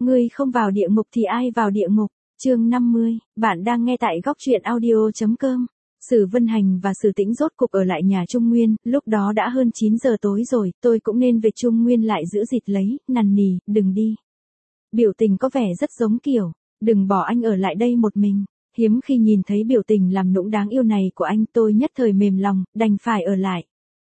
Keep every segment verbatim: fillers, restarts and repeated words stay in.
Ngươi không vào địa ngục thì ai vào địa ngục? Chương năm mươi, bạn đang nghe tại góc truyện audio chấm com. Sử Vân Hành và Sử Tĩnh rốt cục ở lại nhà Trung Nguyên, lúc đó đã hơn chín giờ tối rồi, tôi cũng nên về Trung Nguyên lại giữ dịt lấy, nằn nì, đừng đi. Biểu tình có vẻ rất giống kiểu, đừng bỏ anh ở lại đây một mình. Hiếm khi nhìn thấy biểu tình làm nũng đáng yêu này của anh, tôi nhất thời mềm lòng, đành phải ở lại.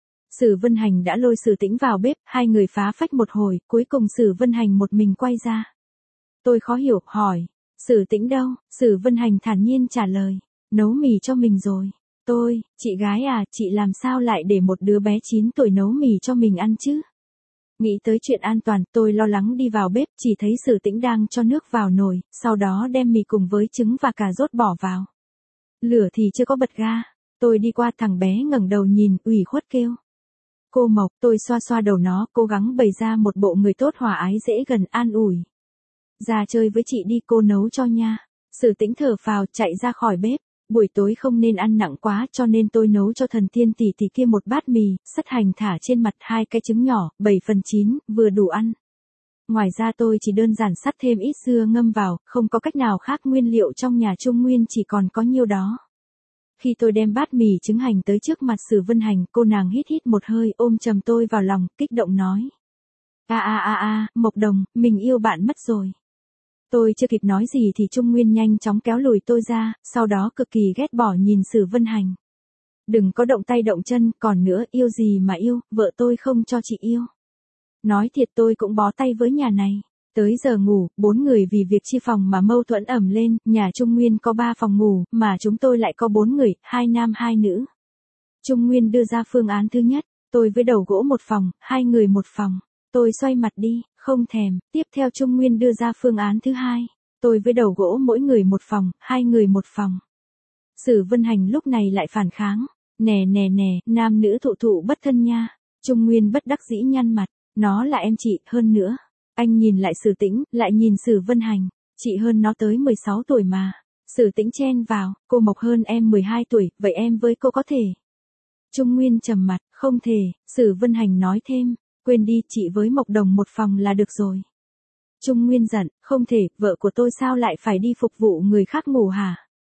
Sử Vân Hành đã lôi Sử Tĩnh vào bếp, hai người phá phách một hồi, cuối cùng Sử Vân Hành một mình quay ra. Tôi khó hiểu, hỏi, Sử Tĩnh đâu? Sử Vân Hành thản nhiên trả lời, nấu mì cho mình rồi. Tôi, chị gái à, chị làm sao lại để một đứa bé chín tuổi nấu mì cho mình ăn chứ? Nghĩ tới chuyện an toàn, tôi lo lắng đi vào bếp, chỉ thấy Sử Tĩnh đang cho nước vào nồi, sau đó đem mì cùng với trứng và cà rốt bỏ vào. Lửa thì chưa có bật ga. Tôi đi qua, thằng bé ngẩng đầu nhìn, ủy khuất kêu. Cô Mộc, tôi xoa xoa đầu nó, cố gắng bày ra một bộ người tốt hòa ái dễ gần, an ủi. Ra chơi với chị đi, cô nấu cho nha. Sử Tĩnh thở phào, chạy ra khỏi bếp. Buổi tối không nên ăn nặng quá, cho nên tôi nấu cho thần tiên tỷ tỷ kia một bát mì, sắt hành thả trên mặt hai cái trứng nhỏ, bảy phần chín, vừa đủ ăn. Ngoài ra tôi chỉ đơn giản sắt thêm ít dưa ngâm vào, không có cách nào khác, nguyên liệu trong nhà Trung Nguyên chỉ còn có nhiêu đó. Khi tôi đem bát mì trứng hành tới trước mặt Sử Vân Hành, cô nàng hít hít một hơi, ôm chầm tôi vào lòng, kích động nói. A a a a, Mộc Đồng, mình yêu bạn mất rồi. Tôi chưa kịp nói gì thì Trung Nguyên nhanh chóng kéo lùi tôi ra, sau đó cực kỳ ghét bỏ nhìn Sử Vân Hành. Đừng có động tay động chân, còn nữa, yêu gì mà yêu, vợ tôi không cho chị yêu. Nói thiệt tôi cũng bó tay với nhà này. Tới giờ ngủ, bốn người vì việc chia phòng mà mâu thuẫn ẩm lên, nhà Trung Nguyên có ba phòng ngủ, mà chúng tôi lại có bốn người, hai nam hai nữ. Trung Nguyên đưa ra phương án thứ nhất, tôi với đầu gỗ một phòng, hai người một phòng. Tôi xoay mặt đi, không thèm. Tiếp theo Trung Nguyên đưa ra phương án thứ hai, tôi với đầu gỗ mỗi người một phòng, hai người một phòng. Sử Vân Hành lúc này lại phản kháng. Nè nè nè, nam nữ thụ thụ bất thân nha. Trung Nguyên bất đắc dĩ nhăn mặt, nó là em chị, hơn nữa. Anh nhìn lại Sử Tĩnh, lại nhìn Sử Vân Hành, chị hơn nó tới mười sáu tuổi mà. Sử Tĩnh chen vào, cô Mộc hơn em mười hai tuổi, vậy em với cô có thể. Trung Nguyên trầm mặt, không thể. Sử Vân Hành nói thêm, quên đi, chị với Mộc Đồng một phòng là được rồi. Trung Nguyên giận, không thể, vợ của tôi sao lại phải đi phục vụ người khác ngủ hả?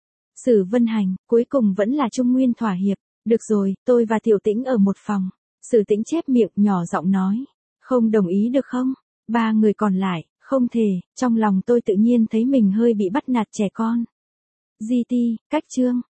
Sử Vân Hành, cuối cùng vẫn là Trung Nguyên thỏa hiệp, được rồi, tôi và Tiểu Tĩnh ở một phòng. Sử Tĩnh chép miệng, nhỏ giọng nói, không đồng ý được không? Ba người còn lại, không thể, trong lòng tôi tự nhiên thấy mình hơi bị bắt nạt trẻ con. gi ti, cách chương.